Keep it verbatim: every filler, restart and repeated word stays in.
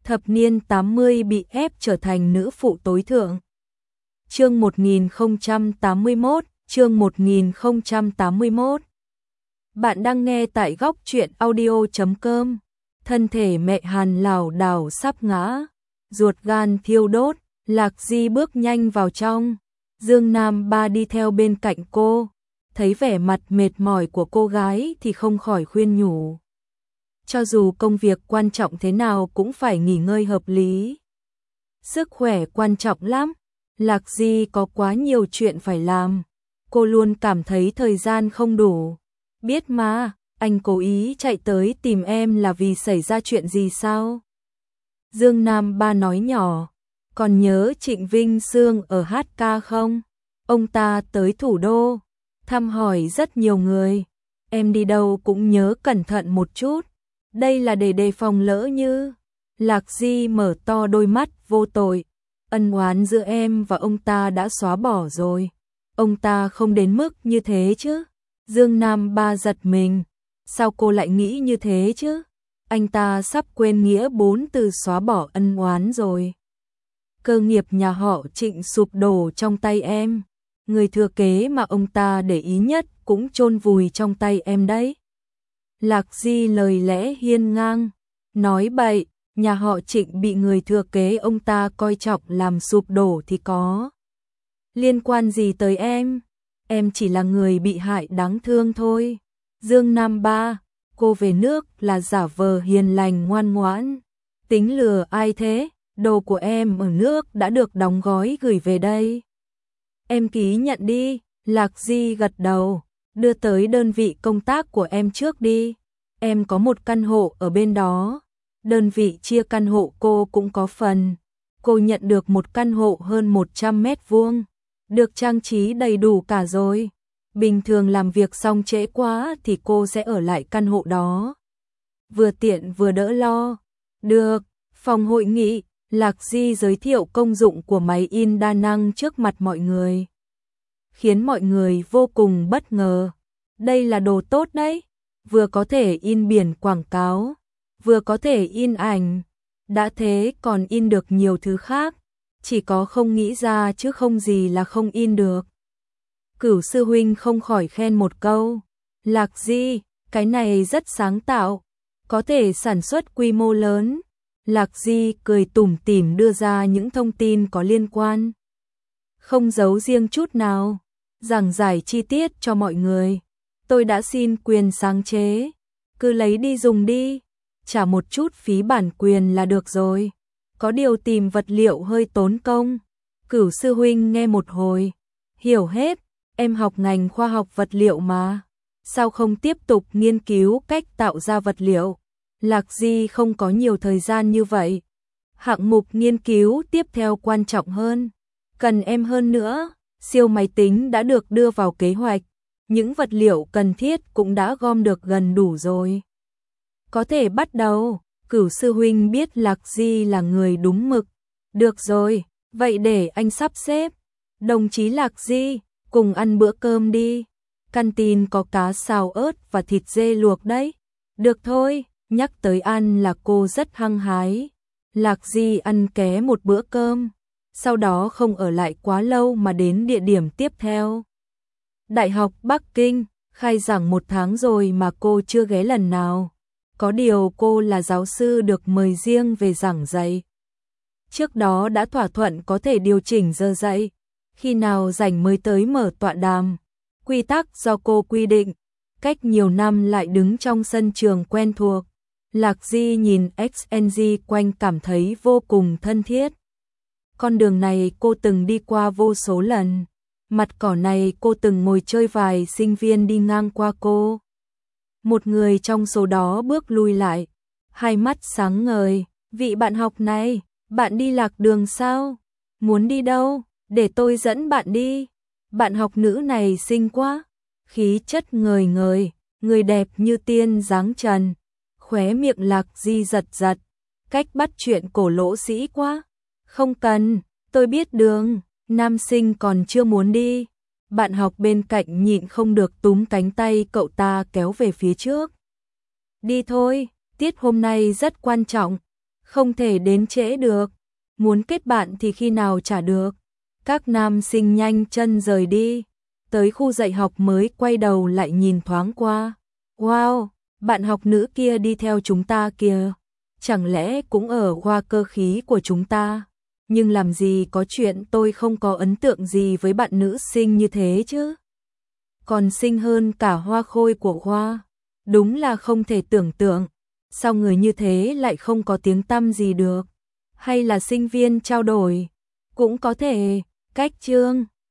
thập niên tám mươi bị ép trở thành nữ phụ tối thượng. Chương một nghìn không trăm tám mươi mốt, chương một nghìn không trăm tám mươi mốt. Bạn đang nghe tại góc truyện audio chấm com. Thân thể mẹ Hàn lảo đảo sắp ngã, ruột gan thiêu đốt, Lạc Di bước nhanh vào trong. Dương Nam Ba đi theo bên cạnh cô, thấy vẻ mặt mệt mỏi của cô gái thì không khỏi khuyên nhủ. Cho dù công việc quan trọng thế nào cũng phải nghỉ ngơi hợp lý. Sức khỏe quan trọng lắm, Lạc Di có quá nhiều chuyện phải làm. Cô luôn cảm thấy thời gian không đủ. Biết mà, anh cố ý chạy tới tìm em là vì xảy ra chuyện gì sao? Dương Nam Ba nói nhỏ, còn nhớ Trịnh Vinh Sương ở hát ca không? Ông ta tới thủ đô, thăm hỏi rất nhiều người. Em đi đâu cũng nhớ cẩn thận một chút. Đây là để đề phòng lỡ như. Lạc Di mở to đôi mắt vô tội. Ân oán giữa em và ông ta đã xóa bỏ rồi. Ông ta không đến mức như thế chứ. Dương Nam Ba giật mình. Sao cô lại nghĩ như thế chứ? Anh ta sắp quên nghĩa bốn từ xóa bỏ ân oán rồi. Cơ nghiệp nhà họ Trịnh sụp đổ trong tay em. Người thừa kế mà ông ta để ý nhất cũng chôn vùi trong tay em đấy. Lạc Di lời lẽ hiên ngang, nói bậy, nhà họ Trịnh bị người thừa kế ông ta coi trọng làm sụp đổ thì có liên quan gì tới em? Em chỉ là người bị hại đáng thương thôi. Dương Nam Ba, cô về nước là giả vờ hiền lành ngoan ngoãn. Tính lừa ai thế? Đồ của em ở nước đã được đóng gói gửi về đây. Em ký nhận đi. Lạc Di gật đầu, đưa tới đơn vị công tác của em trước đi. Em có một căn hộ ở bên đó. Đơn vị chia căn hộ cô cũng có phần. Cô nhận được một căn hộ hơn một trăm mét vuông. Được trang trí đầy đủ cả rồi. Bình thường làm việc xong trễ quá thì cô sẽ ở lại căn hộ đó. Vừa tiện vừa đỡ lo. Được, phòng hội nghị, Lạc Di giới thiệu công dụng của máy in đa năng trước mặt mọi người. Khiến mọi người vô cùng bất ngờ. Đây là đồ tốt đấy. Vừa có thể in biển quảng cáo, vừa có thể in ảnh. Đã thế còn in được nhiều thứ khác. Chỉ có không nghĩ ra chứ không gì là không in được. Cửu sư huynh không khỏi khen một câu. Lạc Di, cái này rất sáng tạo. Có thể sản xuất quy mô lớn. Lạc Di cười tủm tỉm đưa ra những thông tin có liên quan. Không giấu riêng chút nào. Giảng giải chi tiết cho mọi người. Tôi đã xin quyền sáng chế. Cứ lấy đi dùng đi. Trả một chút phí bản quyền là được rồi. Có điều tìm vật liệu hơi tốn công. Cửu sư huynh nghe một hồi. Hiểu hết. Em học ngành khoa học vật liệu mà. Sao không tiếp tục nghiên cứu cách tạo ra vật liệu? Lạc Di không có nhiều thời gian như vậy. Hạng mục nghiên cứu tiếp theo quan trọng hơn. Cần em hơn nữa. Siêu máy tính đã được đưa vào kế hoạch. Những vật liệu cần thiết cũng đã gom được gần đủ rồi. Có thể bắt đầu. Cửu sư huynh biết Lạc Di là người đúng mực. Được rồi, vậy để anh sắp xếp. Đồng chí Lạc Di, cùng ăn bữa cơm đi. Căn tin có cá xào ớt và thịt dê luộc đấy. Được thôi, nhắc tới ăn là cô rất hăng hái. Lạc Di ăn ké một bữa cơm. Sau đó không ở lại quá lâu mà đến địa điểm tiếp theo. Đại học Bắc Kinh, khai giảng một tháng rồi mà cô chưa ghé lần nào. Có điều cô là giáo sư được mời riêng về giảng dạy. Trước đó đã thỏa thuận có thể điều chỉnh giờ dạy. Khi nào rảnh mới tới mở tọa đàm. Quy tắc do cô quy định. Cách nhiều năm lại đứng trong sân trường quen thuộc. Lạc Di nhìn ích en giê quanh cảm thấy vô cùng thân thiết. Con đường này cô từng đi qua vô số lần. Mặt cỏ này cô từng ngồi chơi vài sinh viên đi ngang qua cô. Một người trong số đó bước lui lại. Hai mắt sáng ngời. Vị bạn học này, bạn đi lạc đường sao? Muốn đi đâu? Để tôi dẫn bạn đi. Bạn học nữ này xinh quá. Khí chất ngời ngời. Người đẹp như tiên dáng trần. Khóe miệng Lạc Di giật giật. Cách bắt chuyện cổ lỗ sĩ quá. Không cần, tôi biết đường. Nam sinh còn chưa muốn đi. Bạn học bên cạnh nhịn không được túm cánh tay cậu ta kéo về phía trước. Đi thôi, tiết hôm nay rất quan trọng. Không thể đến trễ được, muốn kết bạn thì khi nào trả được. Các nam sinh nhanh chân rời đi, tới khu dạy học mới quay đầu lại nhìn thoáng qua. Wow, bạn học nữ kia đi theo chúng ta kìa, chẳng lẽ cũng ở khoa cơ khí của chúng ta? Nhưng làm gì có chuyện tôi không có ấn tượng gì với bạn nữ sinh như thế chứ? Còn xinh hơn cả Hoa Khôi của khoa. Đúng là không thể tưởng tượng, sao người như thế lại không có tiếng tăm gì được? Hay là sinh viên trao đổi? Cũng có thể, cách Trương